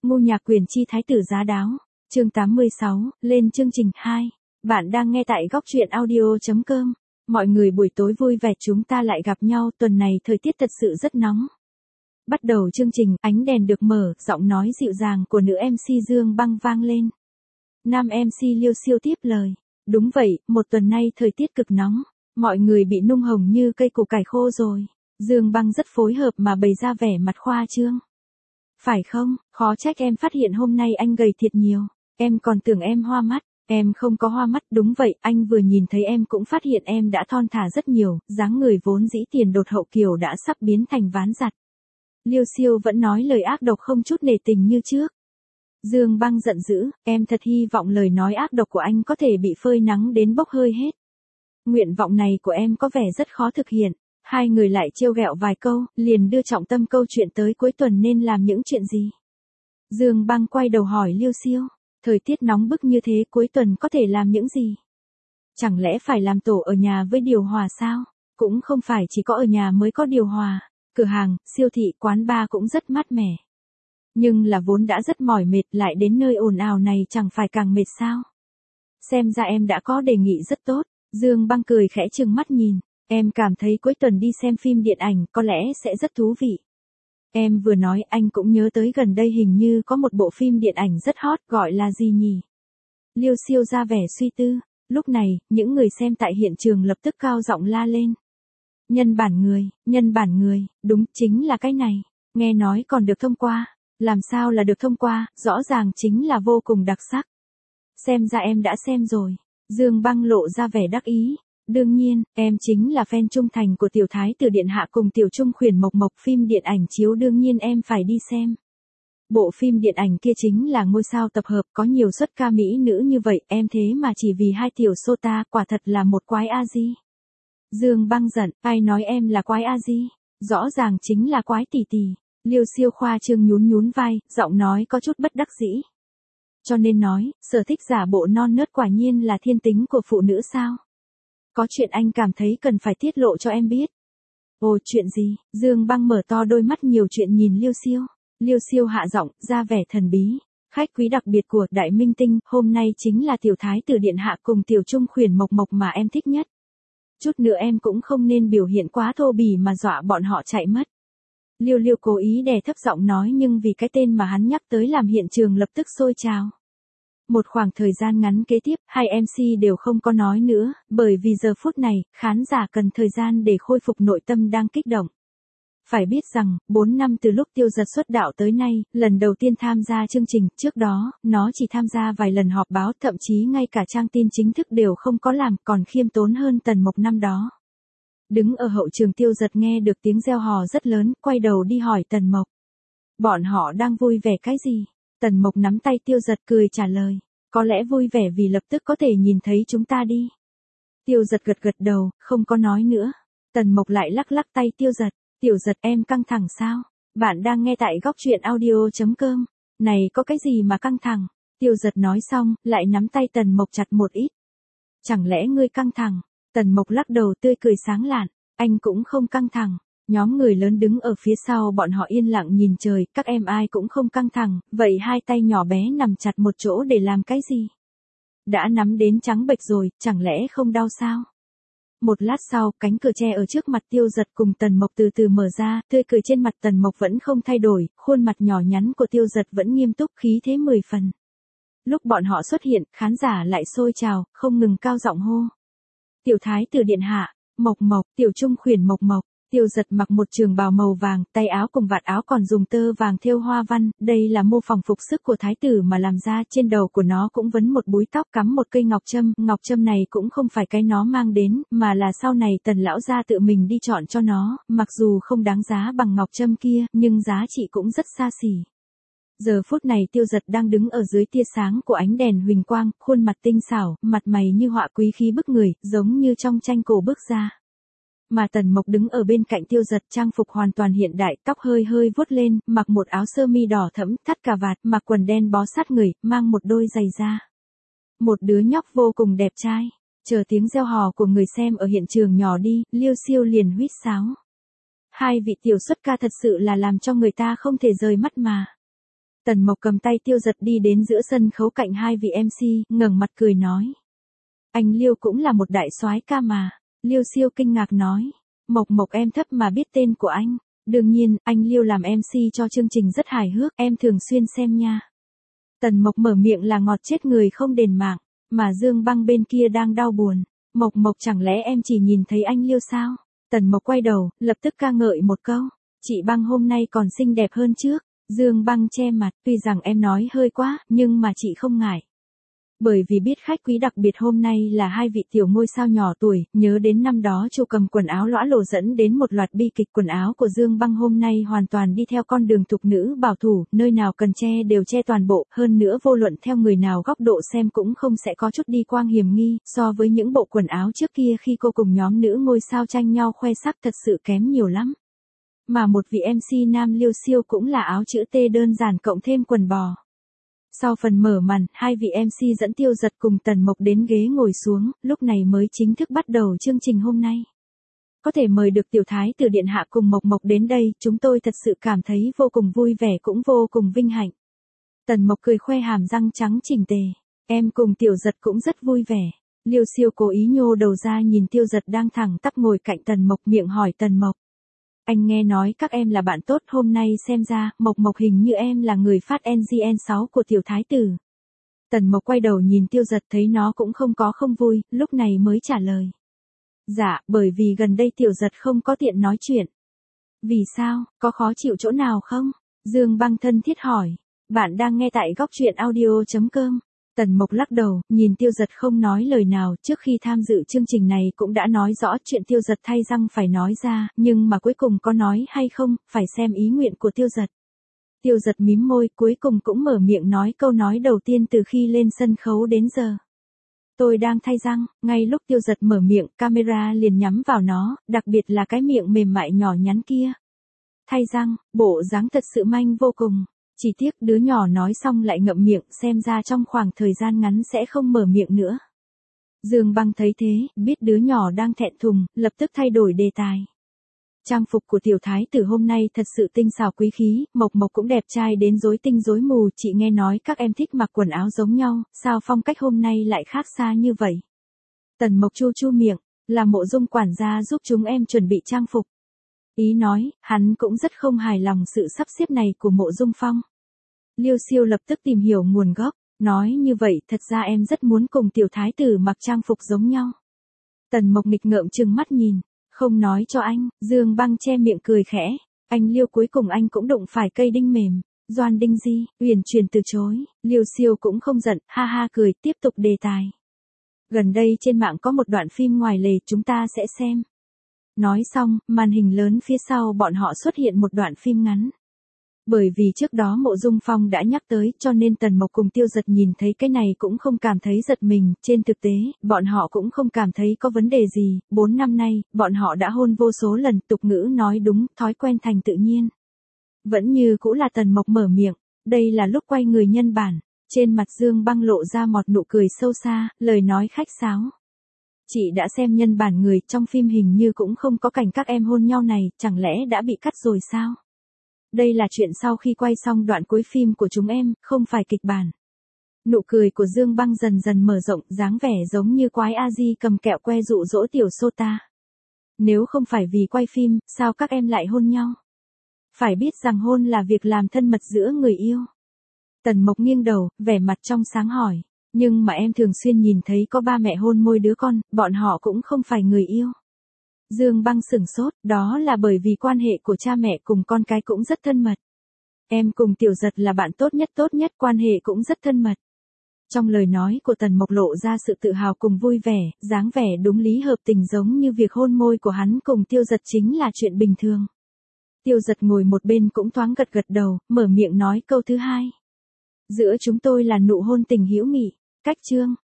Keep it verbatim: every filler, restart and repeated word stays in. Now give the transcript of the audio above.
Ngô Nhạc Quyền chi thái tử giá đáo. Chương tám mươi sáu, lên chương trình hai. Bạn đang nghe tại góc truyện audio chấm com. Mọi người buổi tối vui vẻ, chúng ta lại gặp nhau, tuần này thời tiết thật sự rất nóng. Bắt đầu chương trình, ánh đèn được mở, giọng nói dịu dàng của nữ em xê Dương Băng vang lên. Nam em xê Liêu Siêu tiếp lời. Đúng vậy, một tuần nay thời tiết cực nóng. Mọi người bị nung hồng như cây củ cải khô rồi. Dương Băng rất phối hợp mà bày ra vẻ mặt khoa trương. Phải không, khó trách em phát hiện hôm nay anh gầy thiệt nhiều. Em còn tưởng em hoa mắt. Em không có hoa mắt, đúng vậy, anh vừa nhìn thấy em cũng phát hiện em đã thon thả rất nhiều, dáng người vốn dĩ tiền đột hậu kiều đã sắp biến thành ván giặt. Liêu Siêu vẫn nói lời ác độc không chút nể tình như trước. Dương Băng giận dữ, em thật hy vọng lời nói ác độc của anh có thể bị phơi nắng đến bốc hơi hết. Nguyện vọng này của em có vẻ rất khó thực hiện. Hai người lại trêu ghẹo vài câu, liền đưa trọng tâm câu chuyện tới cuối tuần nên làm những chuyện gì. Dương Băng quay đầu hỏi Liêu Siêu, thời tiết nóng bức như thế cuối tuần có thể làm những gì? Chẳng lẽ phải làm tổ ở nhà với điều hòa sao? Cũng không phải chỉ có ở nhà mới có điều hòa, cửa hàng, siêu thị, quán bar cũng rất mát mẻ. Nhưng là vốn đã rất mỏi mệt, lại đến nơi ồn ào này chẳng phải càng mệt sao? Xem ra em đã có đề nghị rất tốt. Dương Băng cười khẽ trừng mắt nhìn. Em cảm thấy cuối tuần đi xem phim điện ảnh có lẽ sẽ rất thú vị. Em vừa nói anh cũng nhớ tới gần đây hình như có một bộ phim điện ảnh rất hot, gọi là gì nhỉ? Liêu Siêu ra vẻ suy tư. Lúc này, những người xem tại hiện trường lập tức cao giọng la lên. Nhân bản người, nhân bản người, đúng, chính là cái này. Nghe nói còn được thông qua. Làm sao là được thông qua, rõ ràng chính là vô cùng đặc sắc. Xem ra em đã xem rồi. Dương Băng lộ ra vẻ đắc ý. Đương nhiên, em chính là fan trung thành của tiểu thái tử điện hạ cùng tiểu trung khuyển Mộc Mộc, phim điện ảnh chiếu đương nhiên em phải đi xem. Bộ phim điện ảnh kia chính là ngôi sao tập hợp, có nhiều xuất ca mỹ nữ như vậy, em thế mà chỉ vì hai tiểu sota, quả thật là một quái a di. Dương Băng giận, ai nói em là quái a di? Rõ ràng chính là quái tỷ tỷ. Liêu Siêu khoa trương nhún nhún vai, giọng nói có chút bất đắc dĩ. Cho nên nói, sở thích giả bộ non nớt quả nhiên là thiên tính của phụ nữ sao? Có chuyện anh cảm thấy cần phải tiết lộ cho em biết. Ồ, chuyện gì? Dương Băng mở to đôi mắt nhiều chuyện nhìn Liêu Siêu. Liêu Siêu hạ giọng, ra vẻ thần bí. Khách quý đặc biệt của đại minh tinh, hôm nay chính là tiểu thái tử điện hạ cùng tiểu trung khuyển Mộc Mộc mà em thích nhất. Chút nữa em cũng không nên biểu hiện quá thô bỉ mà dọa bọn họ chạy mất. Liêu Liêu cố ý đè thấp giọng nói nhưng vì cái tên mà hắn nhắc tới làm hiện trường lập tức sôi trào. Một khoảng thời gian ngắn kế tiếp, hai em xê đều không có nói nữa, bởi vì giờ phút này, khán giả cần thời gian để khôi phục nội tâm đang kích động. Phải biết rằng, bốn năm từ lúc Tiêu Dật xuất đạo tới nay, lần đầu tiên tham gia chương trình, trước đó, nó chỉ tham gia vài lần họp báo, thậm chí ngay cả trang tin chính thức đều không có làm, còn khiêm tốn hơn Tần Mộc năm đó. Đứng ở hậu trường Tiêu Dật nghe được tiếng reo hò rất lớn, quay đầu đi hỏi Tần Mộc. Bọn họ đang vui vẻ cái gì? Tần Mộc nắm tay Tiêu Dật cười trả lời. Có lẽ vui vẻ vì lập tức có thể nhìn thấy chúng ta đi. Tiêu Dật gật gật đầu, không có nói nữa. Tần Mộc lại lắc lắc tay Tiêu Dật. Tiểu Dật, em căng thẳng sao? Bạn đang nghe tại góc truyện audio chấm com. Này có cái gì mà căng thẳng? Tiêu Dật nói xong, lại nắm tay Tần Mộc chặt một ít. Chẳng lẽ ngươi căng thẳng? Tần Mộc lắc đầu tươi cười sáng lạn. Anh cũng không căng thẳng. Nhóm người lớn đứng ở phía sau bọn họ yên lặng nhìn trời, các em ai cũng không căng thẳng, vậy hai tay nhỏ bé nằm chặt một chỗ để làm cái gì? Đã nắm đến trắng bệch rồi, chẳng lẽ không đau sao? Một lát sau, cánh cửa tre ở trước mặt Tiêu Dật cùng Tần Mộc từ từ mở ra, tươi cười trên mặt Tần Mộc vẫn không thay đổi, khuôn mặt nhỏ nhắn của Tiêu Dật vẫn nghiêm túc, khí thế mười phần. Lúc bọn họ xuất hiện, khán giả lại sôi trào, không ngừng cao giọng hô. Tiểu thái tử điện hạ, Mộc Mộc, tiểu trung khuyển Mộc Mộc. Tiêu Dật mặc một trường bào màu vàng, tay áo cùng vạt áo còn dùng tơ vàng thêu hoa văn, đây là mô phỏng phục sức của thái tử mà làm ra, trên đầu của nó cũng vấn một búi tóc cắm một cây ngọc châm, ngọc châm này cũng không phải cái nó mang đến, mà là sau này Tần lão gia tự mình đi chọn cho nó, mặc dù không đáng giá bằng ngọc châm kia, nhưng giá trị cũng rất xa xỉ. Giờ phút này Tiêu Dật đang đứng ở dưới tia sáng của ánh đèn huỳnh quang, khuôn mặt tinh xảo, mặt mày như họa quý khí bức người, giống như trong tranh cổ bước ra. Mà Tần Mộc đứng ở bên cạnh Tiêu Dật, trang phục hoàn toàn hiện đại, tóc hơi hơi vuốt lên, mặc một áo sơ mi đỏ thẫm, thắt cà vạt, mặc quần đen bó sát người, mang một đôi giày da. Một đứa nhóc vô cùng đẹp trai. Chờ tiếng reo hò của người xem ở hiện trường nhỏ đi, Liêu Siêu liền huýt sáo. Hai vị tiểu xuất ca thật sự là làm cho người ta không thể rời mắt mà. Tần Mộc cầm tay Tiêu Giật đi đến giữa sân khấu cạnh hai vị em xê, ngẩng mặt cười nói. Anh Liêu cũng là một đại soái ca mà. Liêu Siêu kinh ngạc nói. Mộc Mộc em thấp mà biết tên của anh. Đương nhiên, anh Liêu làm em xê cho chương trình rất hài hước, em thường xuyên xem nha. Tần Mộc mở miệng là ngọt chết người không đền mạng, mà Dương Băng bên kia đang đau buồn. Mộc Mộc chẳng lẽ em chỉ nhìn thấy anh Liêu sao? Tần Mộc quay đầu, lập tức ca ngợi một câu. Chị Băng hôm nay còn xinh đẹp hơn trước. Dương Băng che mặt, tuy rằng em nói hơi quá, nhưng mà chị không ngại. Bởi vì biết khách quý đặc biệt hôm nay là hai vị tiểu ngôi sao nhỏ tuổi, nhớ đến năm đó Chu cầm quần áo lõa lồ dẫn đến một loạt bi kịch, quần áo của Dương Băng hôm nay hoàn toàn đi theo con đường thục nữ bảo thủ, nơi nào cần che đều che toàn bộ, hơn nữa vô luận theo người nào góc độ xem cũng không sẽ có chút đi quang hiểm nghi, so với những bộ quần áo trước kia khi cô cùng nhóm nữ ngôi sao tranh nhau khoe sắc thật sự kém nhiều lắm. Mà một vị em xê nam Liêu Siêu cũng là áo chữ T đơn giản cộng thêm quần bò. Sau phần mở màn, hai vị em xê dẫn Tiêu Giật cùng Tần Mộc đến ghế ngồi xuống, lúc này mới chính thức bắt đầu chương trình hôm nay. Có thể mời được tiểu thái tử điện hạ cùng Mộc Mộc đến đây, chúng tôi thật sự cảm thấy vô cùng vui vẻ cũng vô cùng vinh hạnh. Tần Mộc cười khoe hàm răng trắng chỉnh tề. Em cùng Tiểu Giật cũng rất vui vẻ. Liêu Siêu cố ý nhô đầu ra nhìn Tiêu Giật đang thẳng tắp ngồi cạnh Tần Mộc, miệng hỏi Tần Mộc. Anh nghe nói các em là bạn tốt, hôm nay xem ra, Mộc Mộc hình như em là người phát en giê en sáu của tiểu thái tử. Tần Mộc quay đầu nhìn Tiêu Giật thấy nó cũng không có không vui, lúc này mới trả lời. Dạ, bởi vì gần đây Tiểu Giật không có tiện nói chuyện. Vì sao, có khó chịu chỗ nào không? Dương Băng thân thiết hỏi. Bạn đang nghe tại góc truyện audio chấm com. Tần Mộc lắc đầu, nhìn Tiêu Giật không nói lời nào, trước khi tham dự chương trình này cũng đã nói rõ chuyện Tiêu Giật thay răng phải nói ra, nhưng mà cuối cùng có nói hay không, phải xem ý nguyện của Tiêu Giật. Tiêu Giật mím môi, cuối cùng cũng mở miệng nói câu nói đầu tiên từ khi lên sân khấu đến giờ. Tôi đang thay răng, ngay lúc Tiêu Giật mở miệng, camera liền nhắm vào nó, đặc biệt là cái miệng mềm mại nhỏ nhắn kia. Thay răng, bộ dáng thật sự manh vô cùng. Chỉ tiếc đứa nhỏ nói xong lại ngậm miệng, xem ra trong khoảng thời gian ngắn sẽ không mở miệng nữa. Dương Băng thấy thế, biết đứa nhỏ đang thẹn thùng, lập tức thay đổi đề tài. Trang phục của tiểu thái tử hôm nay thật sự tinh xảo quý khí, Mộc Mộc cũng đẹp trai đến rối tinh rối mù, chị nghe nói các em thích mặc quần áo giống nhau, sao phong cách hôm nay lại khác xa như vậy? Tần Mộc chu chu miệng, là Mộ Dung quản gia giúp chúng em chuẩn bị trang phục. Ý nói, hắn cũng rất không hài lòng sự sắp xếp này của Mộ Dung Phong. Liêu Siêu lập tức tìm hiểu nguồn gốc, nói như vậy thật ra em rất muốn cùng tiểu thái tử mặc trang phục giống nhau. Tần Mộc nghịch ngợm trừng mắt nhìn, không nói cho anh, Dương Băng che miệng cười khẽ, anh Liêu cuối cùng anh cũng đụng phải cây đinh mềm, Doan Đinh Di, Uyển Chuyển từ chối, Liêu Siêu cũng không giận, ha ha cười, tiếp tục đề tài. Gần đây trên mạng có một đoạn phim ngoài lề chúng ta sẽ xem. Nói xong, màn hình lớn phía sau bọn họ xuất hiện một đoạn phim ngắn. Bởi vì trước đó Mộ Dung Phong đã nhắc tới cho nên Tần Mộc cùng Tiêu Giật nhìn thấy cái này cũng không cảm thấy giật mình, trên thực tế, bọn họ cũng không cảm thấy có vấn đề gì, bốn năm nay, bọn họ đã hôn vô số lần, tục ngữ nói đúng, thói quen thành tự nhiên. Vẫn như cũ là Tần Mộc mở miệng, đây là lúc quay người nhân bản, trên mặt Dương Băng lộ ra một nụ cười sâu xa, lời nói khách sáo. Chị đã xem nhân bản người, trong phim hình như cũng không có cảnh các em hôn nhau này, chẳng lẽ đã bị cắt rồi sao? Đây là chuyện sau khi quay xong đoạn cuối phim của chúng em, không phải kịch bản. Nụ cười của Dương Băng dần dần mở rộng, dáng vẻ giống như quái A-di cầm kẹo que dụ dỗ tiểu Sota. Nếu không phải vì quay phim, sao các em lại hôn nhau? Phải biết rằng hôn là việc làm thân mật giữa người yêu. Tần Mộc nghiêng đầu, vẻ mặt trong sáng hỏi. Nhưng mà em thường xuyên nhìn thấy có ba mẹ hôn môi đứa con, bọn họ cũng không phải người yêu. Dương Băng sửng sốt, đó là bởi vì quan hệ của cha mẹ cùng con cái cũng rất thân mật. Em cùng Tiểu Giật là bạn tốt nhất tốt nhất, quan hệ cũng rất thân mật. Trong lời nói của Tần Mộc lộ ra sự tự hào cùng vui vẻ, dáng vẻ đúng lý hợp tình giống như việc hôn môi của hắn cùng Tiêu Giật chính là chuyện bình thường. Tiêu Giật ngồi một bên cũng thoáng gật gật đầu, mở miệng nói câu thứ hai. Giữa chúng tôi là nụ hôn tình hữu nghị, cách chương.